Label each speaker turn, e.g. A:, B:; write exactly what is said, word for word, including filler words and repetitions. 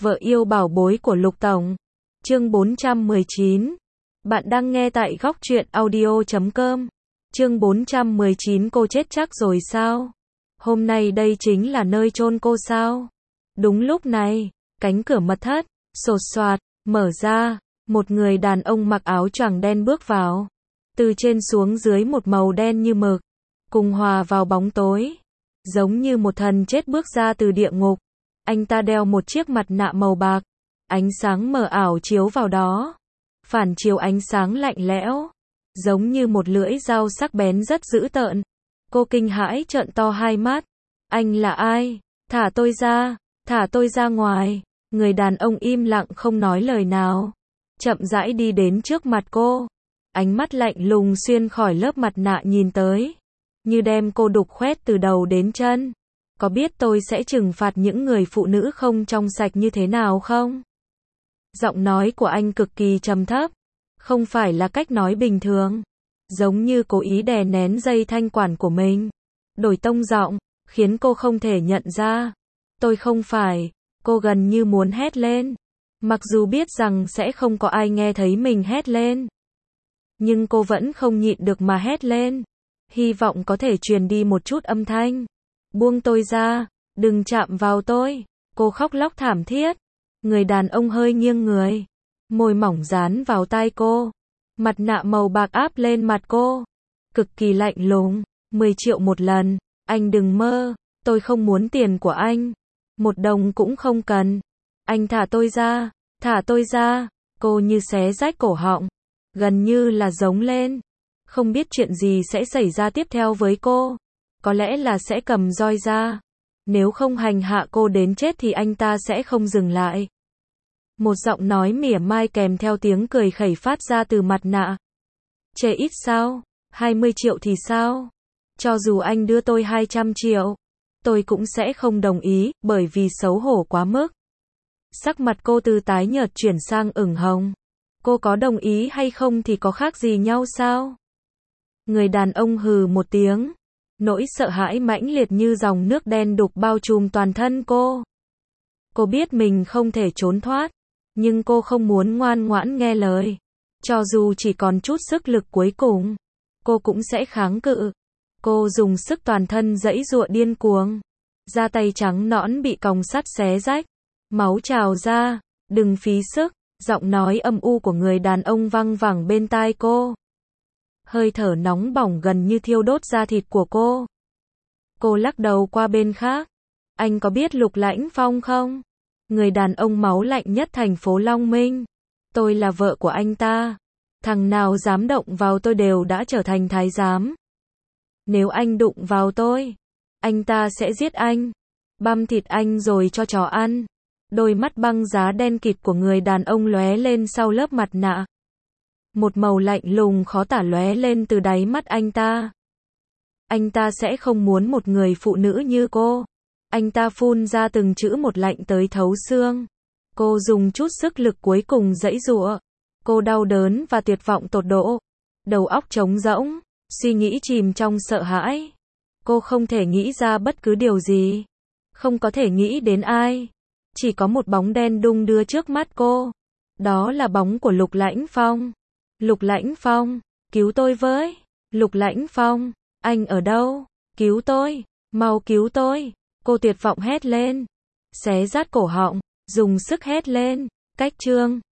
A: Vợ yêu bảo bối của Lục Tổng. Chương bốn trăm mười chín. Bạn đang nghe tại góc truyện audio chấm com. Chương bốn trăm mười chín. Cô chết chắc rồi sao? Hôm nay đây chính là nơi chôn cô sao? Đúng lúc này, cánh cửa mật thất, xột xoạt, mở ra, một người đàn ông mặc áo choàng đen bước vào. Từ trên xuống dưới một màu đen như mực, cùng hòa vào bóng tối. Giống như một thần chết bước ra từ địa ngục. Anh ta đeo một chiếc mặt nạ màu bạc. Ánh sáng mờ ảo chiếu vào đó. Phản chiếu ánh sáng lạnh lẽo. Giống như một lưỡi dao sắc bén rất dữ tợn. Cô kinh hãi trợn to hai mắt. Anh là ai? Thả tôi ra. Thả tôi ra ngoài. Người đàn ông im lặng không nói lời nào. Chậm rãi đi đến trước mặt cô. Ánh mắt lạnh lùng xuyên khỏi lớp mặt nạ nhìn tới. Như đem cô đục khoét từ đầu đến chân. Có biết tôi sẽ trừng phạt những người phụ nữ không trong sạch như thế nào không? Giọng nói của anh cực kỳ trầm thấp. Không phải là cách nói bình thường. Giống như cố ý đè nén dây thanh quản của mình. Đổi tông giọng, khiến cô không thể nhận ra. Tôi không phải. Cô gần như muốn hét lên. Mặc dù biết rằng sẽ không có ai nghe thấy mình hét lên. Nhưng cô vẫn không nhịn được mà hét lên. Hy vọng có thể truyền đi một chút âm thanh. Buông tôi ra, đừng chạm vào tôi. Cô khóc lóc thảm thiết. Người đàn ông hơi nghiêng người. Môi mỏng dán vào tai cô. Mặt nạ màu bạc áp lên mặt cô. Cực kỳ lạnh lùng. mười triệu một lần. Anh đừng mơ. Tôi không muốn tiền của anh. Một đồng cũng không cần. Anh thả tôi ra. Thả tôi ra. Cô như xé rách cổ họng. Gần như là giống lên. Không biết chuyện gì sẽ xảy ra tiếp theo với cô. Có lẽ là sẽ cầm roi ra. Nếu không hành hạ cô đến chết thì anh ta sẽ không dừng lại. Một giọng nói mỉa mai kèm theo tiếng cười khẩy phát ra từ mặt nạ. Chê ít sao? hai mươi triệu thì sao? Cho dù anh đưa tôi hai trăm triệu, tôi cũng sẽ không đồng ý, bởi vì xấu hổ quá mức. Sắc mặt cô từ tái nhợt chuyển sang ửng hồng. Cô có đồng ý hay không thì có khác gì nhau sao? Người đàn ông hừ một tiếng. Nỗi sợ hãi mãnh liệt như dòng nước đen đục bao trùm toàn thân cô. Cô biết mình không thể trốn thoát. Nhưng cô không muốn ngoan ngoãn nghe lời. Cho dù chỉ còn chút sức lực cuối cùng, cô cũng sẽ kháng cự. Cô dùng sức toàn thân giãy giụa điên cuồng. Da tay trắng nõn bị còng sắt xé rách. Máu trào ra. Đừng phí sức. Giọng nói âm u của người đàn ông văng vẳng bên tai cô. Hơi thở nóng bỏng gần như thiêu đốt da thịt của cô. Cô lắc đầu qua bên khác. Anh có biết Lục Lãnh Phong không? Người đàn ông máu lạnh nhất thành phố Long Minh. Tôi là vợ của anh ta. Thằng nào dám động vào tôi đều đã trở thành thái giám. Nếu anh đụng vào tôi, anh ta sẽ giết anh. Băm thịt anh rồi cho chó ăn. Đôi mắt băng giá đen kịt của người đàn ông lóe lên sau lớp mặt nạ. Một màu lạnh lùng khó tả lóe lên từ đáy mắt anh ta. Anh ta sẽ không muốn một người phụ nữ như cô. Anh ta phun ra từng chữ một lạnh tới thấu xương. Cô dùng chút sức lực cuối cùng giãy giụa. Cô đau đớn và tuyệt vọng tột độ. Đầu óc trống rỗng, suy nghĩ chìm trong sợ hãi. Cô không thể nghĩ ra bất cứ điều gì. Không có thể nghĩ đến ai. Chỉ có một bóng đen đung đưa trước mắt cô. Đó là bóng của Lục Lãnh Phong. Lục Lãnh Phong, cứu tôi với. Lục Lãnh Phong, anh ở đâu? Cứu tôi, mau cứu tôi. Cô tuyệt vọng hét lên. Xé rát cổ họng, dùng sức hét lên. Cách chương